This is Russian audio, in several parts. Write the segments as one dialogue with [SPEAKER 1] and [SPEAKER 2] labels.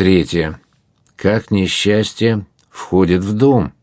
[SPEAKER 1] 3. Как несчастье входит в дом.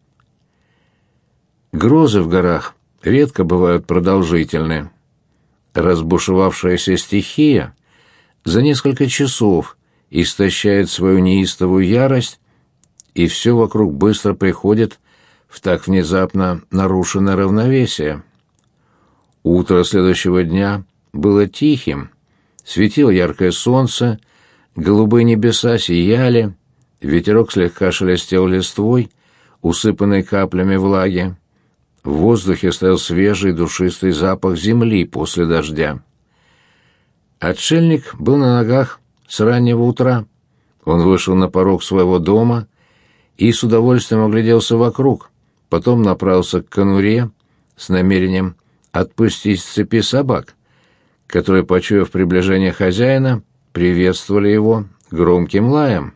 [SPEAKER 1] Грозы в горах редко бывают продолжительны. Разбушевавшаяся стихия за несколько часов истощает свою неистовую ярость, и все вокруг быстро приходит в так внезапно нарушенное равновесие. Утро следующего дня было тихим, светило яркое солнце, голубые небеса сияли, ветерок слегка шелестел листвой, усыпанной каплями влаги. В воздухе стоял свежий душистый запах земли после дождя. Отшельник был на ногах с раннего утра. Он вышел на порог своего дома и с удовольствием огляделся вокруг, потом направился к конуре с намерением отпустить с цепи собак, которые, почуяв приближение хозяина, приветствовали его громким лаем.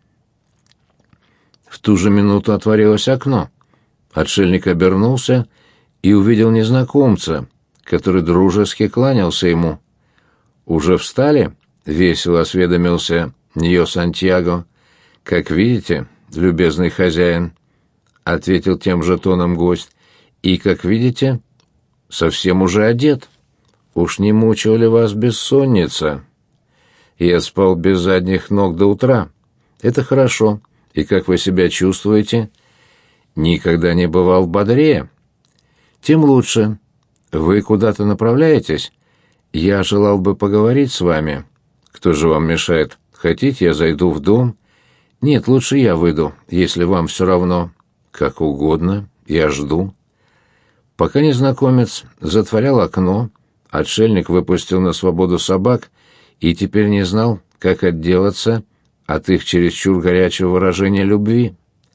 [SPEAKER 1] В ту же минуту отворилось окно. Отшельник обернулся и увидел незнакомца, который дружески кланялся ему. «Уже встали?» — весело осведомился Ньо Сантьяго. «Как видите, любезный хозяин», — ответил тем же тоном гость, — «и, как видите, совсем уже одет. Уж не мучила ли вас бессонница?» «Я спал без задних ног до утра. Это хорошо. И как вы себя чувствуете?» «Никогда не бывал бодрее». «Тем лучше. Вы куда-то направляетесь? Я желал бы поговорить с вами. Кто же вам мешает? Хотите, я зайду в дом?» «Нет, лучше я выйду, если вам все равно». «Как угодно. Я жду». Пока незнакомец затворял окно, отшельник выпустил на свободу собак и теперь не знал, как отделаться от их чересчур горячего выражения любви.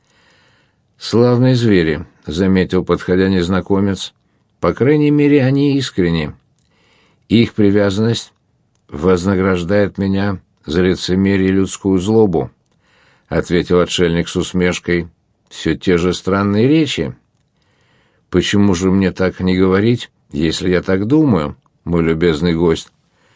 [SPEAKER 1] «Славные звери», — заметил, подходя незнакомец. «По крайней мере, они искренни. Их привязанность вознаграждает меня за лицемерие и людскую злобу», — ответил отшельник с усмешкой. «Все те же странные речи». «Почему же мне так не говорить, если я так думаю, мой любезный гость?»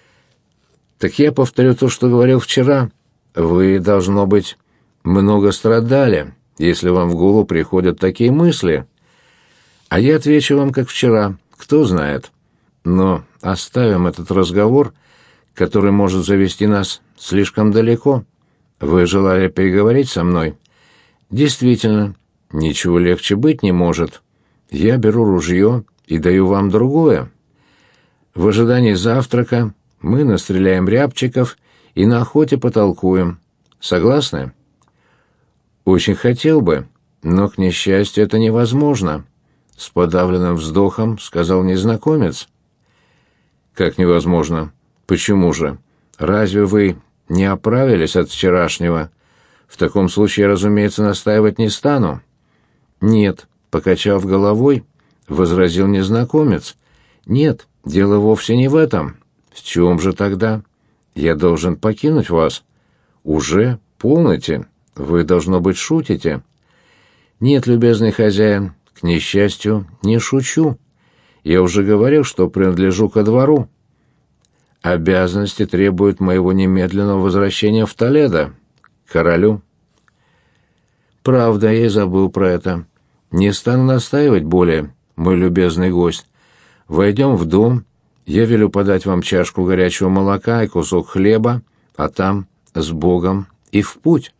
[SPEAKER 1] «Так я повторю то, что говорил вчера. Вы, должно быть, много страдали, если вам в голову приходят такие мысли. А я отвечу вам, как вчера, кто знает. Но оставим этот разговор, который может завести нас слишком далеко. Вы желали переговорить со мной? Действительно, ничего легче быть не может. Я беру ружье и даю вам другое. В ожидании завтрака мы настреляем рябчиков и на охоте потолкуем. Согласны?» «Очень хотел бы, но, к несчастью, это невозможно», — с подавленным вздохом сказал незнакомец. «Как невозможно? Почему же? Разве вы не оправились от вчерашнего? В таком случае я, разумеется, настаивать не стану». «Нет», — покачав головой, возразил незнакомец. «Нет, дело вовсе не в этом. В чем же тогда? Я должен покинуть вас». «Уже? Полноте? Вы, должно быть, шутите». «Нет, любезный хозяин, к несчастью, не шучу. Я уже говорил, что принадлежу ко двору. Обязанности требуют моего немедленного возвращения в Толедо, к королю». «Правда, я и забыл про это. Не стану настаивать более, мой любезный гость. Войдем в дом, я велю подать вам чашку горячего молока и кусок хлеба, а там с Богом и в путь».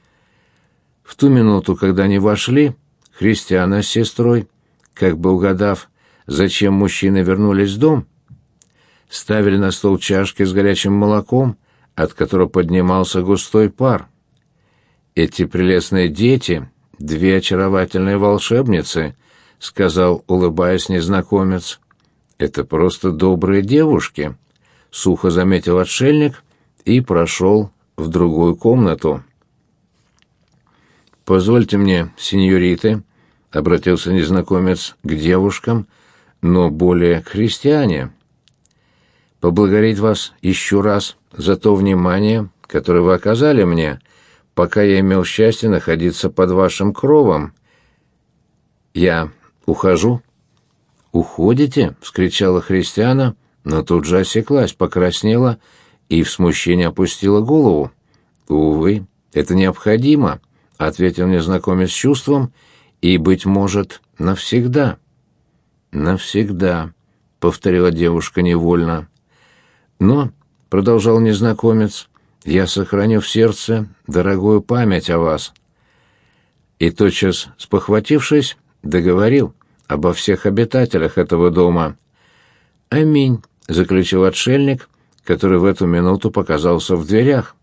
[SPEAKER 1] В ту минуту, когда они вошли, Христиана с сестрой, как бы угадав, зачем мужчины вернулись в дом, ставили на стол чашки с горячим молоком, от которого поднимался густой пар. «Эти прелестные дети — две очаровательные волшебницы», — сказал, улыбаясь, незнакомец. «Это просто добрые девушки», — сухо заметил отшельник и прошел в другую комнату. «Позвольте мне, сеньориты», — обратился незнакомец к девушкам, но более к христиане, «поблагодарить вас еще раз за то внимание, которое вы оказали мне, пока я имел счастье находиться под вашим кровом. Я ухожу». «Уходите?» — вскричала христиана, но тут же осеклась, покраснела и в смущении опустила голову. «Увы, Это необходимо, ответил незнакомец с чувством, и, быть может, навсегда. Навсегда, повторила девушка невольно. Но, продолжал незнакомец, я сохраню в сердце дорогую память о вас. И тотчас, спохватившись, договорил обо всех обитателях этого дома. «Аминь», — заключил отшельник, который в эту минуту показался в дверях.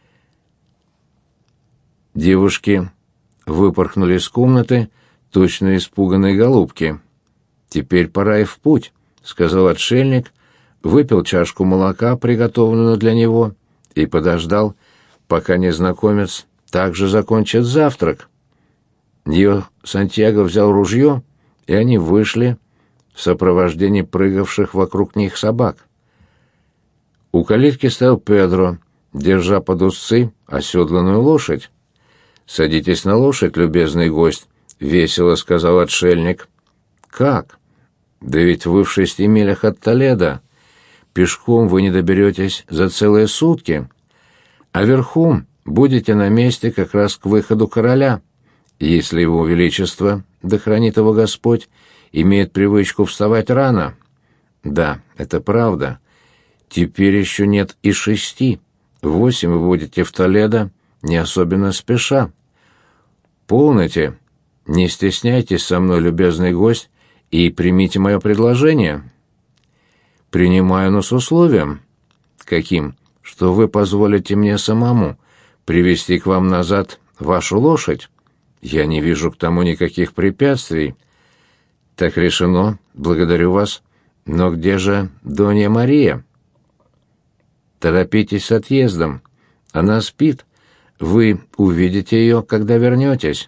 [SPEAKER 1] Девушки выпорхнули из комнаты, точно испуганные голубки. «Теперь пора и в путь», — сказал отшельник, выпил чашку молока, приготовленную для него, и подождал, пока незнакомец также закончит завтрак. Дио Сантьяго взял ружье, и они вышли в сопровождении прыгавших вокруг них собак. У калитки стоял Педро, держа под узцы оседланную лошадь. «Садитесь на лошадь, любезный гость», — весело сказал отшельник. «Как? Да ведь вы в 6 милях от Толедо. Пешком вы не доберетесь за целые сутки, а верхом будете на месте как раз к выходу короля, если его величество, да хранит его Господь, имеет привычку вставать рано. Да, это правда. Теперь еще нет и 6. В 8 вы будете в Толедо, не особенно спеша. Полноте, не стесняйтесь со мной, любезный гость, и примите мое предложение». «Принимаю, но с условием». «Каким? Что вы позволите мне самому привести к вам назад вашу лошадь? Я не вижу к тому никаких препятствий». «Так решено, благодарю вас. Но где же Донья Мария?» «Торопитесь с отъездом. Она спит. Вы увидите ее, когда вернетесь».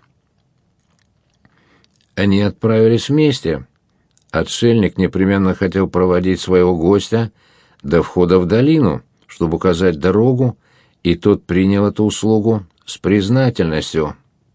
[SPEAKER 1] Они отправились вместе. Отшельник непременно хотел проводить своего гостя до входа в долину, чтобы указать дорогу, и тот принял эту услугу с признательностью.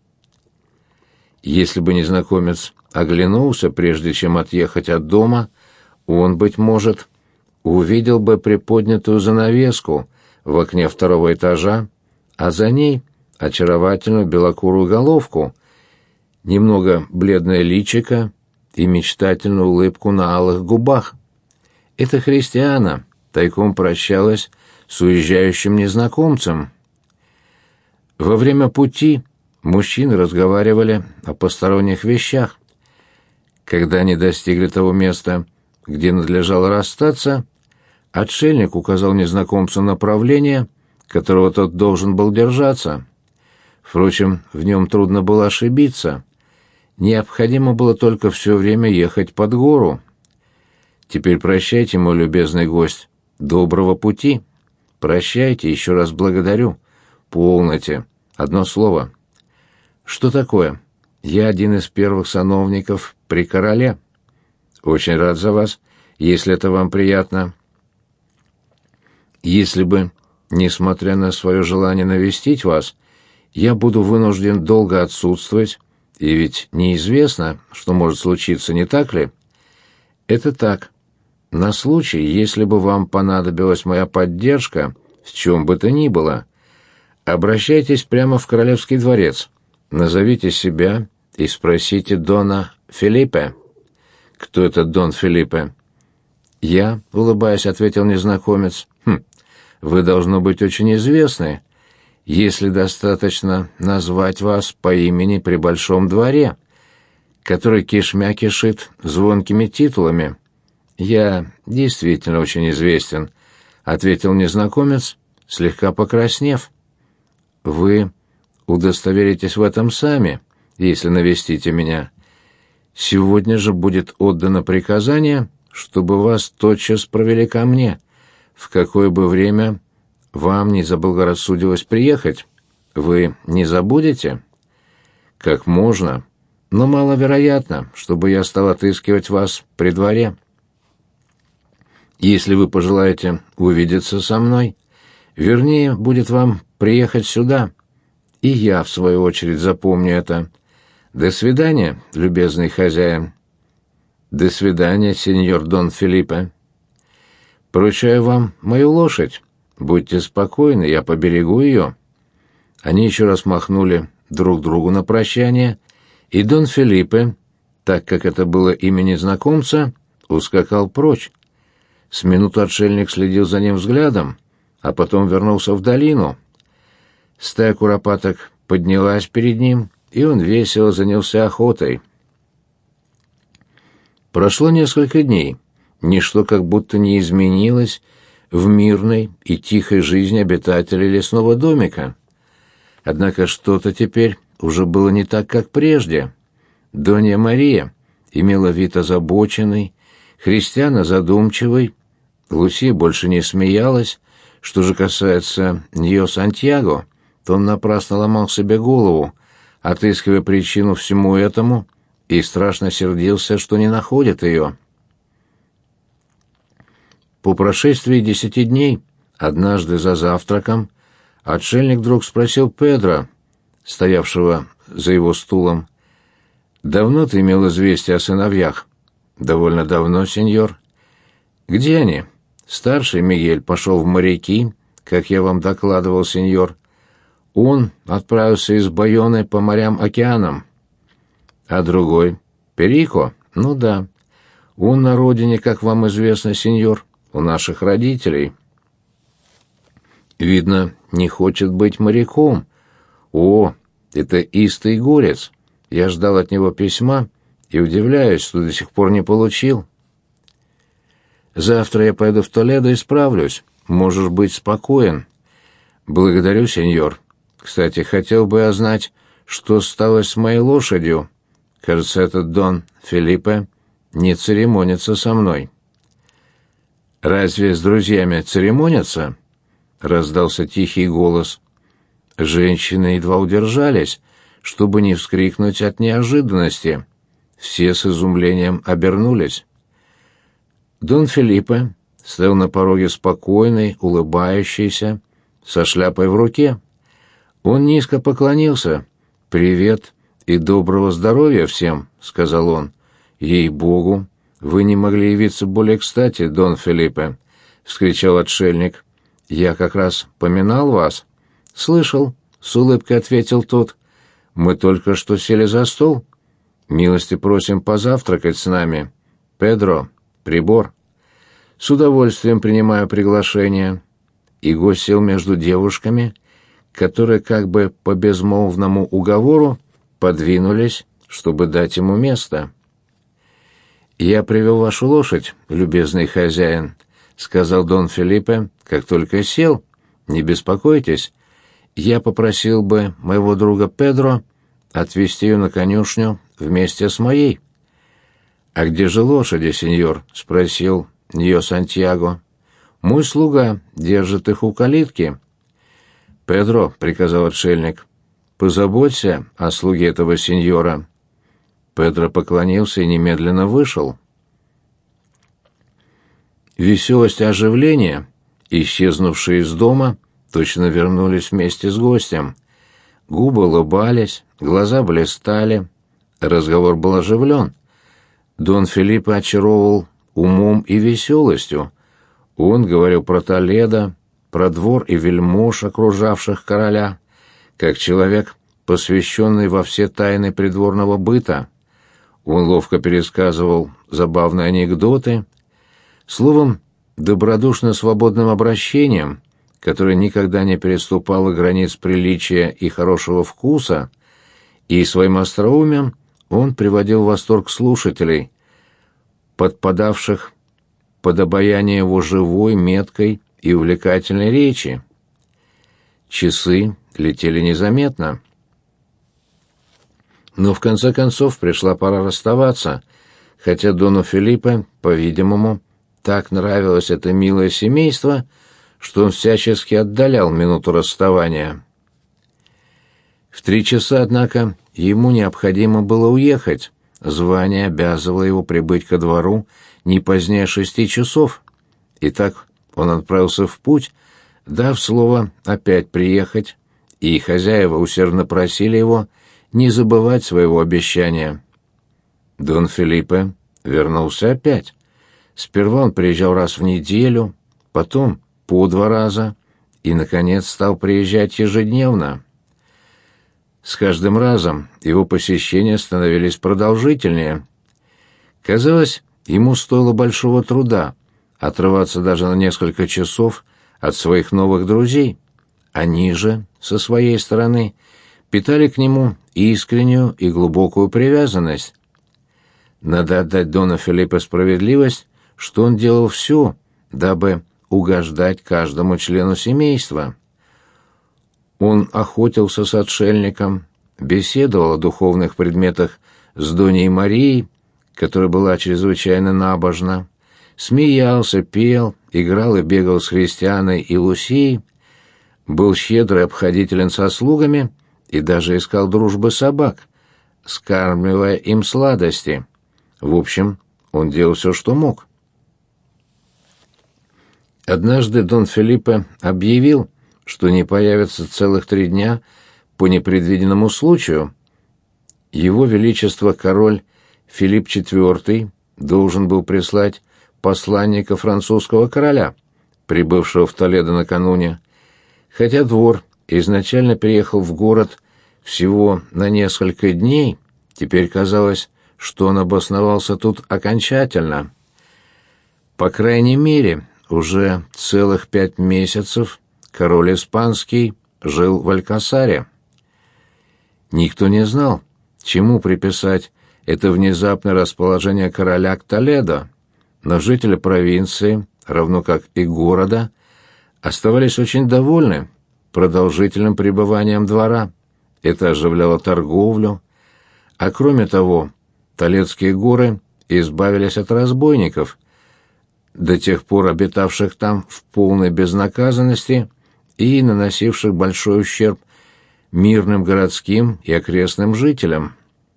[SPEAKER 1] Если бы незнакомец оглянулся, прежде чем отъехать от дома, он, быть может, увидел бы приподнятую занавеску в окне 2-го этажа, а за ней очаровательную белокурую головку, немного бледное личико и мечтательную улыбку на алых губах. Это Христиана тайком прощалась с уезжающим незнакомцем. Во время пути мужчины разговаривали о посторонних вещах. Когда они достигли того места, где надлежало расстаться, отшельник указал незнакомцу направление, которого тот должен был держаться. Впрочем, в нем трудно было ошибиться. Необходимо было только все время ехать под гору. Теперь прощайте, мой любезный гость. Доброго пути. Прощайте, еще раз благодарю. Полноте. Одно слово. Что такое? Я один из первых сановников при короле. Очень рад за вас, если это вам приятно. Если бы, несмотря на свое желание навестить вас, я буду вынужден долго отсутствовать, и ведь неизвестно, что может случиться, не так ли? Это так. На случай, если бы вам понадобилась моя поддержка, в чем бы то ни было, обращайтесь прямо в Королевский дворец, назовите себя и спросите Дона Филиппе. Кто этот Дон Филиппе? Я, улыбаясь, ответил незнакомец. Вы, должно быть, очень известны, если достаточно назвать вас по имени при большом дворе, который кишмя кишит звонкими титулами. Я действительно очень известен, ответил незнакомец, слегка покраснев. Вы удостоверитесь в этом сами, если навестите меня. Сегодня же будет отдано приказание, чтобы вас тотчас провели ко мне, в какое бы время вам не заблагорассудилось приехать. Вы не забудете? Как можно, но маловероятно, чтобы я стал отыскивать вас при дворе. Если вы пожелаете увидеться со мной, вернее, будет вам приехать сюда, и я, в свою очередь, запомню это. До свидания, любезный хозяин. До свидания, сеньор Дон Филиппе. Поручаю вам мою лошадь. Будьте спокойны, я поберегу ее. Они еще раз махнули друг другу на прощание, и Дон Фелипе, так как это было имя незнакомца, ускакал прочь. С минуту отшельник следил за ним взглядом, а потом вернулся в долину. Стая куропаток поднялась перед ним, и он весело занялся охотой. Прошло несколько дней. Ничто как будто не изменилось в мирной и тихой жизни обитателей лесного домика. Однако что-то теперь уже было не так, как прежде. Донья Мария имела вид озабоченный, Христиана задумчивый, Лусия больше не смеялась. Что же касается нее Сантьяго, то он напрасно ломал себе голову, отыскивая причину всему этому, и страшно сердился, что не находит ее. По прошествии 10 дней, однажды за завтраком, отшельник вдруг спросил Педро, стоявшего за его стулом: «Давно ты имел известие о сыновьях?» «Довольно давно, сеньор». «Где они?» «Старший Мигель пошел в моряки, как я вам докладывал, сеньор. Он отправился из Байоны по морям-океанам». «А другой?» «Перико?» «Ну да. Он на родине, как вам известно, сеньор, у наших родителей». «Видно, не хочет быть моряком. О, это истый горец. Я ждал от него письма и удивляюсь, что до сих пор не получил». «Завтра я пойду в Толедо и справлюсь. Можешь быть спокоен». «Благодарю, сеньор. Кстати, хотел бы я знать, что стало с моей лошадью. Кажется, этот Дон Фелипе не церемонится со мной». «Разве с друзьями церемонятся?» — раздался тихий голос. Женщины едва удержались, чтобы не вскрикнуть от неожиданности. Все с изумлением обернулись. Дон Фелипе стоял на пороге спокойный, улыбающийся, со шляпой в руке. Он низко поклонился. «Привет и доброго здоровья всем», — сказал он. «Ей-богу, вы не могли явиться более кстати, Дон Фелипе», — вскричал отшельник. «Я как раз поминал вас». «Слышал», — с улыбкой ответил тот. «Мы только что сели за стол. Милости просим позавтракать с нами. Педро, прибор». «С удовольствием принимаю приглашение». И гость сел между девушками, которые как бы по безмолвному уговору подвинулись, чтобы дать ему место. «Я привел вашу лошадь, любезный хозяин», — сказал Дон Фелипе, как только сел. «Не беспокойтесь, я попросил бы моего друга Педро отвезти ее на конюшню вместе с моей». «А где же лошади, сеньор?» — спросил нее Сантьяго. «Мой слуга держит их у калитки». «Педро», — приказал отшельник, — «позаботься о слуге этого сеньора». Педро поклонился и немедленно вышел. Веселость и оживление, исчезнувшие из дома, точно вернулись вместе с гостем. Губы улыбались, глаза блистали, разговор был оживлен. Дон Фелипе очаровывал умом и веселостью. Он говорил про Толедо, про двор и вельмож, окружавших короля, как человек, посвященный во все тайны придворного быта. Он ловко пересказывал забавные анекдоты, словом, добродушно свободным обращением, которое никогда не переступало границ приличия и хорошего вкуса, и своим остроумием он приводил в восторг слушателей, подпадавших под обаяние его живой, меткой и увлекательной речи. Часы летели незаметно. Но в конце концов пришла пора расставаться, хотя Дону Фелипе, по-видимому, так нравилось это милое семейство, что он всячески отдалял минуту расставания. В 3 часа, однако, ему необходимо было уехать. Звание обязывало его прибыть ко двору не позднее 6 часов. Итак, он отправился в путь, дав слово опять приехать, и хозяева усердно просили его не забывать своего обещания. Дон Фелипе вернулся опять. Сперва он приезжал раз в неделю, потом по 2 раза, и, наконец, стал приезжать ежедневно. С каждым разом его посещения становились продолжительнее. Казалось, ему стоило большого труда отрываться даже на несколько часов от своих новых друзей. Они же, со своей стороны, питали к нему искреннюю и глубокую привязанность. Надо отдать Дону Филиппе справедливость, что он делал все, дабы угождать каждому члену семейства. Он охотился с отшельником, беседовал о духовных предметах с Доней Марией, которая была чрезвычайно набожна, смеялся, пел, играл и бегал с Христианой и Лусией, был щедр и обходителен со слугами и даже искал дружбы собак, скармливая им сладости. В общем, он делал все, что мог. Однажды Дон Филиппе объявил, что не появится целых 3 дня по непредвиденному случаю. Его Величество король Филипп IV должен был прислать посланника французского короля, прибывшего в Толедо накануне. Хотя двор изначально переехал в город всего на несколько дней, теперь казалось, что он обосновался тут окончательно. По крайней мере, уже целых 5 месяцев король испанский жил в Алькасаре. Никто не знал, чему приписать это внезапное расположение короля к Толедо, но жители провинции, равно как и города, оставались очень довольны продолжительным пребыванием двора. Это оживляло торговлю, а кроме того, Толедские горы избавились от разбойников, до тех пор обитавших там в полной безнаказанности и наносивших большой ущерб мирным городским и окрестным жителям.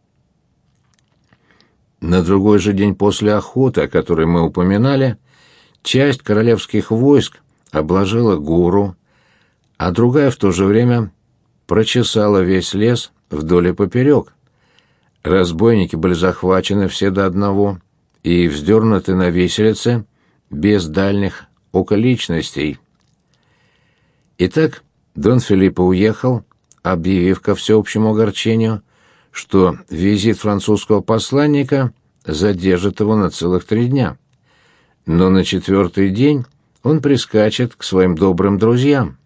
[SPEAKER 1] На другой же день после охоты, о которой мы упоминали, часть королевских войск обложила гору, а другая в то же время прочесала весь лес вдоль и поперек. Разбойники были захвачены все до одного и вздернуты на виселице без дальних околичностей. Итак, Дон Филиппе уехал, объявив ко всеобщему огорчению, что визит французского посланника задержит его на целых 3 дня. Но на 4-й день он прискачет к своим добрым друзьям.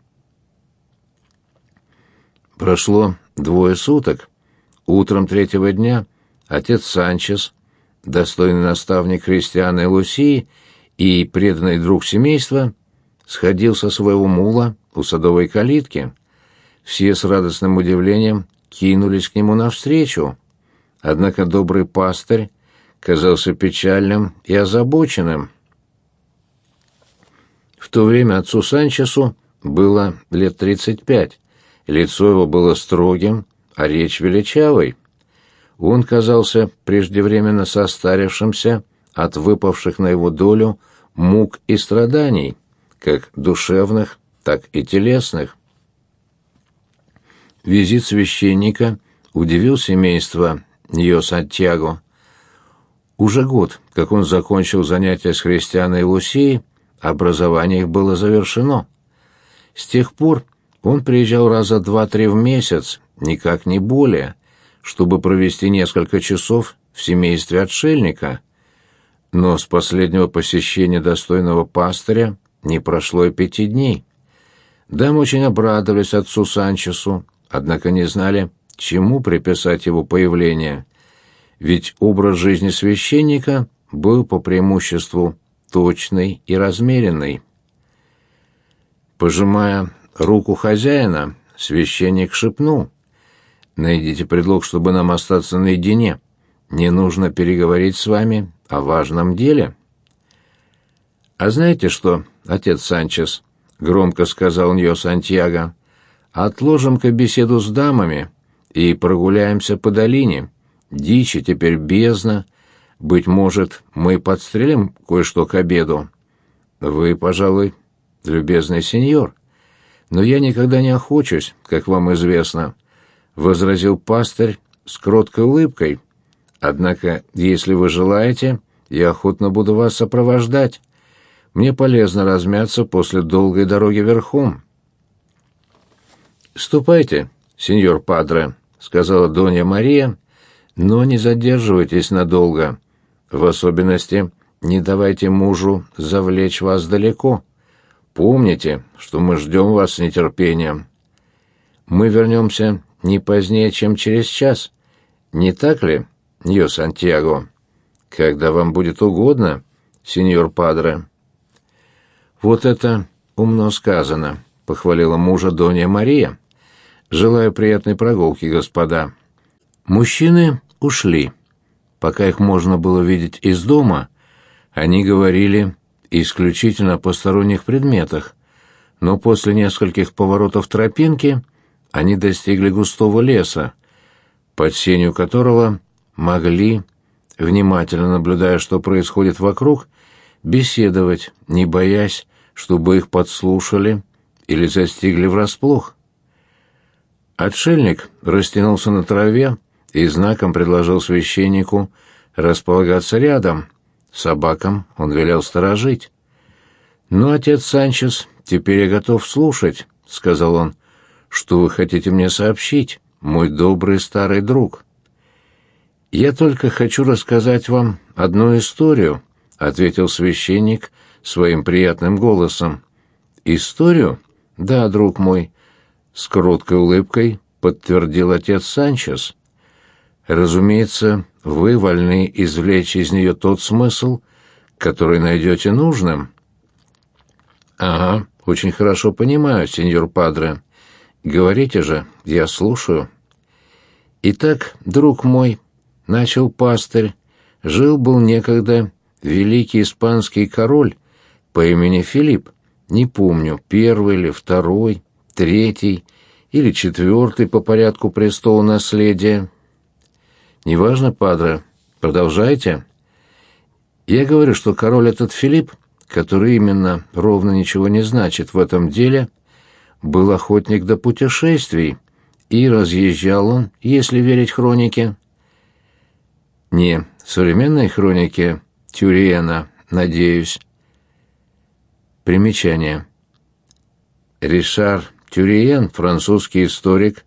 [SPEAKER 1] Прошло 2 суток. Утром 3-го дня отец Санчес, достойный наставник Христианы и Лусии и преданный друг семейства, сходил со своего мула у садовой калитки. Все с радостным удивлением кинулись к нему навстречу. Однако добрый пастырь казался печальным и озабоченным. В то время отцу Санчесу было лет 35. Лицо его было строгим, а речь величавой. Он казался преждевременно состарившимся от выпавших на его долю мук и страданий, как душевных, так и телесных. Визит священника удивил семейство Ньо-Сантьяго. Уже год, как он закончил занятия с Христианой и Лусией, образование их было завершено. С тех пор он приезжал раза 2-3 в месяц, никак не более, чтобы провести несколько часов в семействе отшельника. Но с последнего посещения достойного пастыря не прошло и 5 дней. Дамы очень обрадовались отцу Санчесу, однако не знали, чему приписать его появление, ведь образ жизни священника был по преимуществу точный и размеренный. Пожимая руку хозяина, священник шепнул: «Найдите предлог, чтобы нам остаться наедине. Не нужно переговорить с вами о важном деле». «А знаете что, отец Санчес?» — громко сказал Ньо-Сантьяго. «Отложим-ка беседу с дамами и прогуляемся по долине. Дичи теперь бездна. Быть может, мы подстрелим кое-что к обеду. Вы, пожалуй, любезный сеньор. Но я никогда не охочусь, как вам известно», — возразил пастырь с кроткой улыбкой. «Однако, если вы желаете, я охотно буду вас сопровождать. Мне полезно размяться после долгой дороги верхом». «Ступайте, сеньор Падре», — сказала Донья Мария, — «но не задерживайтесь надолго. В особенности не давайте мужу завлечь вас далеко. Помните, что мы ждем вас с нетерпением. Мы вернемся не позднее, чем через час. Не так ли, Ньо Сантьяго? Когда вам будет угодно, сеньор Падре». «Вот это умно сказано», — похвалила мужа Донья Мария. «Желаю приятной прогулки, господа». Мужчины ушли. Пока их можно было видеть из дома, они говорили исключительно о посторонних предметах, но после нескольких поворотов тропинки они достигли густого леса, под сенью которого могли, внимательно наблюдая, что происходит вокруг, беседовать, не боясь, чтобы их подслушали или застигли врасплох. Отшельник растянулся на траве и знаком предложил священнику располагаться рядом. Собакам он велел сторожить. «Ну, отец Санчес, теперь я готов слушать», — сказал он. «Что вы хотите мне сообщить, мой добрый старый друг?» «Я только хочу рассказать вам одну историю», — ответил священник своим приятным голосом. «Историю? Да, друг мой», — с кроткой улыбкой подтвердил отец Санчес. «Разумеется, вы вольны извлечь из нее тот смысл, который найдете нужным». «Ага, очень хорошо понимаю, сеньор Падре. Говорите же, я слушаю». «Итак, друг мой», — начал пастырь, — «жил-был некогда великий испанский король по имени Филипп. Не помню, первый или второй, третий или четвертый по порядку престола наследия». «Неважно, падре, продолжайте». «Я говорю, что король этот Филипп, который именно ровно ничего не значит в этом деле, был охотник до путешествий, и разъезжал он, если верить хронике». «Не современной хронике Тюриена, надеюсь». Примечание. Ришар Тюриен, французский историк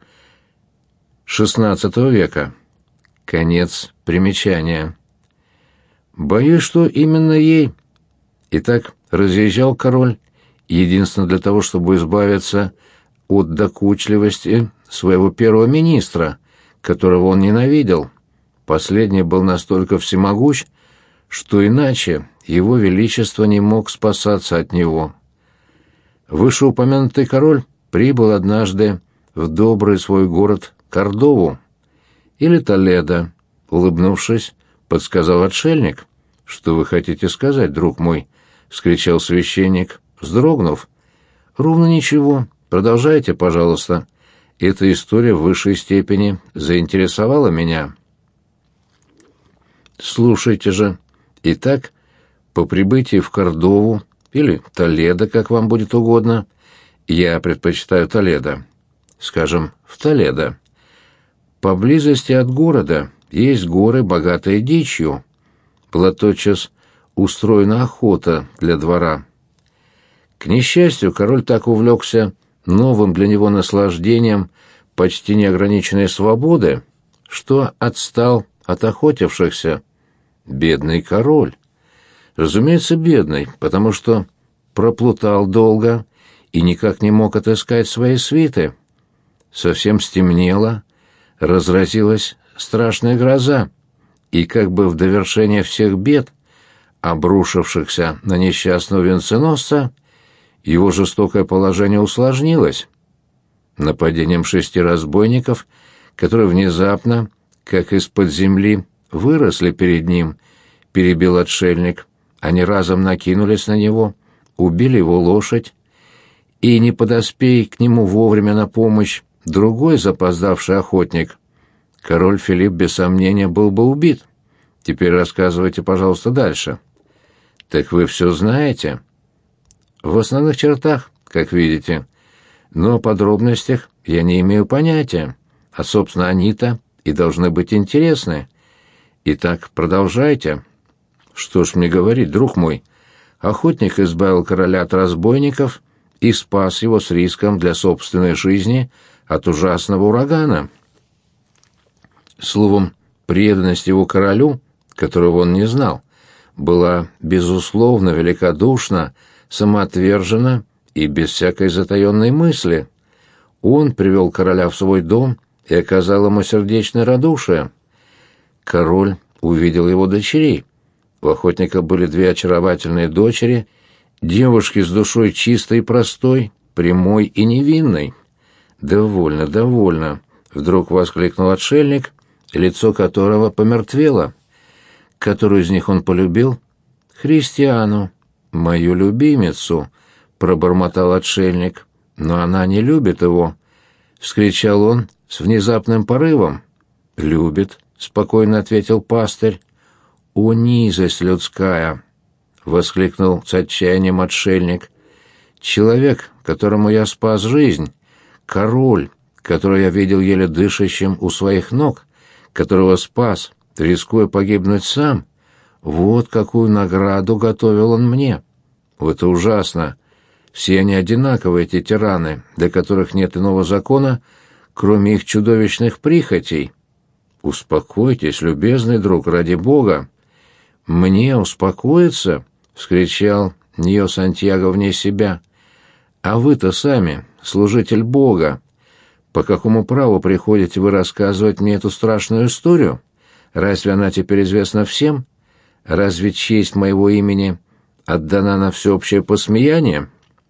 [SPEAKER 1] XVI века. Конец примечания. Боюсь, что именно ей. Итак, разъезжал король, единственно для того, чтобы избавиться от докучливости своего первого министра, которого он ненавидел. Последний был настолько всемогущ, что иначе его величество не мог спасаться от него. Вышеупомянутый король прибыл однажды в добрый свой город Кордову, или Толедо, улыбнувшись, подсказал отшельник. «Что вы хотите сказать, друг мой?» — вскричал священник, вздрогнув. «Ровно ничего. Продолжайте, пожалуйста. Эта история в высшей степени заинтересовала меня». «Слушайте же. Итак, по прибытии в Кордову, или Толедо, как вам будет угодно, я предпочитаю Толедо, скажем, в Толедо, поблизости от города есть горы, богатые дичью. Была тотчас устроена охота для двора. К несчастью, король так увлекся новым для него наслаждением почти неограниченной свободы, что отстал от охотившихся. Бедный король. Разумеется, бедный, потому что проплутал долго и никак не мог отыскать свои свиты. Совсем стемнело, разразилась страшная гроза, и как бы в довершение всех бед, обрушившихся на несчастного венценосца, его жестокое положение усложнилось. Нападением 6 разбойников, которые внезапно, как из-под земли, выросли перед ним, перебил отшельник. Они разом накинулись на него, убили его лошадь, и не подоспей к нему вовремя на помощь другой запоздавший охотник, король Филипп без сомнения был бы убит. Теперь рассказывайте, пожалуйста, дальше». «Так вы все знаете?» «В основных чертах, как видите, но о подробностях я не имею понятия, а, собственно, они-то и должны быть интересны. Итак, продолжайте». «Что ж мне говорить, друг мой? Охотник избавил короля от разбойников и спас его с риском для собственной жизни от ужасного урагана». Словом, преданность его королю, которого он не знал, была, безусловно, великодушна, самоотвержена и без всякой затаенной мысли. Он привел короля в свой дом и оказал ему сердечное радушие. Король увидел его дочерей. У охотника были две очаровательные дочери, девушки с душой чистой и простой, прямой и невинной. «Довольно, довольно», — вдруг воскликнул отшельник, лицо которого помертвело. «Которую из них он полюбил?» «Христиану, мою любимицу», — пробормотал отшельник. «Но она не любит его», — вскричал он с внезапным порывом. «Любит», — спокойно ответил пастырь. «О, низость людская!» — воскликнул с отчаянием отшельник. «Человек, которому я спас жизнь, король, которого я видел еле дышащим у своих ног, которого спас, рискуя погибнуть сам, вот какую награду готовил он мне. Это ужасно. Все они одинаковые, эти тираны, для которых нет иного закона, кроме их чудовищных прихотей. Успокойтесь, любезный друг, ради Бога». «Мне успокоиться?» — вскричал Ньо Сантьяго вне себя. «А вы-то сами, служитель Бога, по какому праву приходите вы рассказывать мне эту страшную историю? Разве она теперь известна всем? Разве честь моего имени отдана на всеобщее посмеяние?»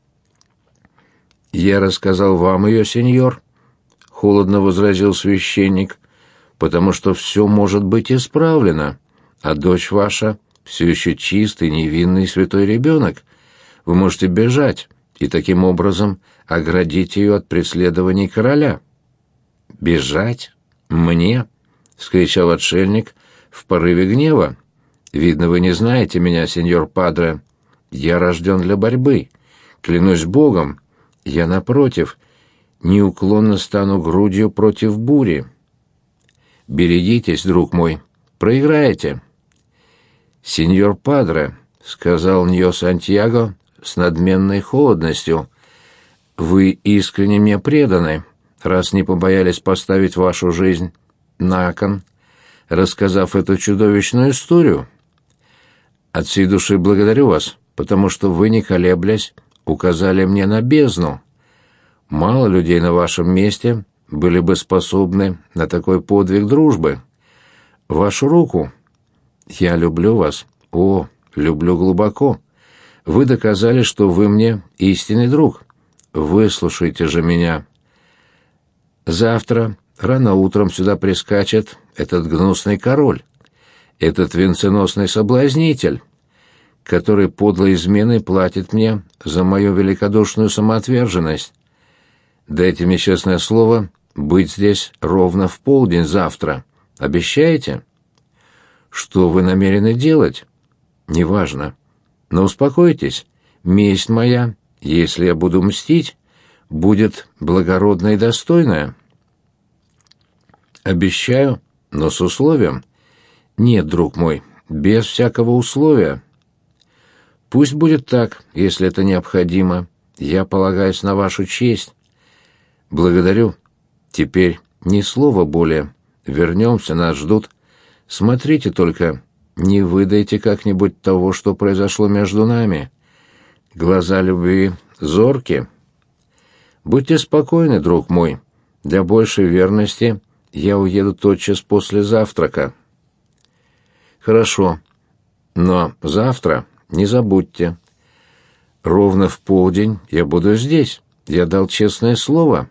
[SPEAKER 1] «Я рассказал вам ее, сеньор», — холодно возразил священник, «потому что все может быть исправлено. А дочь ваша все еще чистый, невинный святой ребенок. Вы можете бежать и таким образом оградить ее от преследований короля». «Бежать? Мне?» — вскричал отшельник в порыве гнева. «Видно, вы не знаете меня, сеньор Падре. Я рожден для борьбы. Клянусь Богом, я, напротив, неуклонно стану грудью против бури. Берегитесь, друг мой, проиграете». «Сеньор Падре», — сказал Ньо Сантьяго с надменной холодностью, — «вы искренне мне преданы, раз не побоялись поставить вашу жизнь на кон, рассказав эту чудовищную историю. От всей души благодарю вас, потому что вы, не колеблясь, указали мне на бездну. Мало людей на вашем месте были бы способны на такой подвиг дружбы. Вашу руку. Я люблю вас. О, люблю глубоко. Вы доказали, что вы мне истинный друг. Выслушайте же меня. Завтра рано утром сюда прискачет этот гнусный король, этот венценосный соблазнитель, который подлой изменой платит мне за мою великодушную самоотверженность. Дайте мне честное слово быть здесь ровно в полдень завтра. Обещаете? Что вы намерены делать? Неважно. Но успокойтесь, месть моя, если я буду мстить, будет благородная и достойная. Обещаю, но с условием. Нет, друг мой, без всякого условия. Пусть будет так, если это необходимо. Я полагаюсь на вашу честь. Благодарю. Теперь ни слова более. Вернемся, нас ждут. Смотрите только, не выдайте как-нибудь того, что произошло между нами. Глаза любви зорки. Будьте спокойны, друг мой. Для большей верности я уеду тотчас после завтрака. Хорошо, но завтра не забудьте. Ровно в полдень я буду здесь. Я дал честное слово.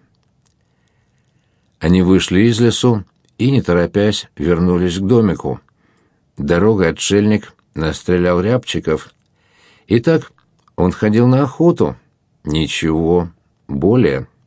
[SPEAKER 1] Они вышли из лесу и, не торопясь, вернулись к домику. Дорогой отшельник настрелял рябчиков. Итак, он ходил на охоту. Ничего более.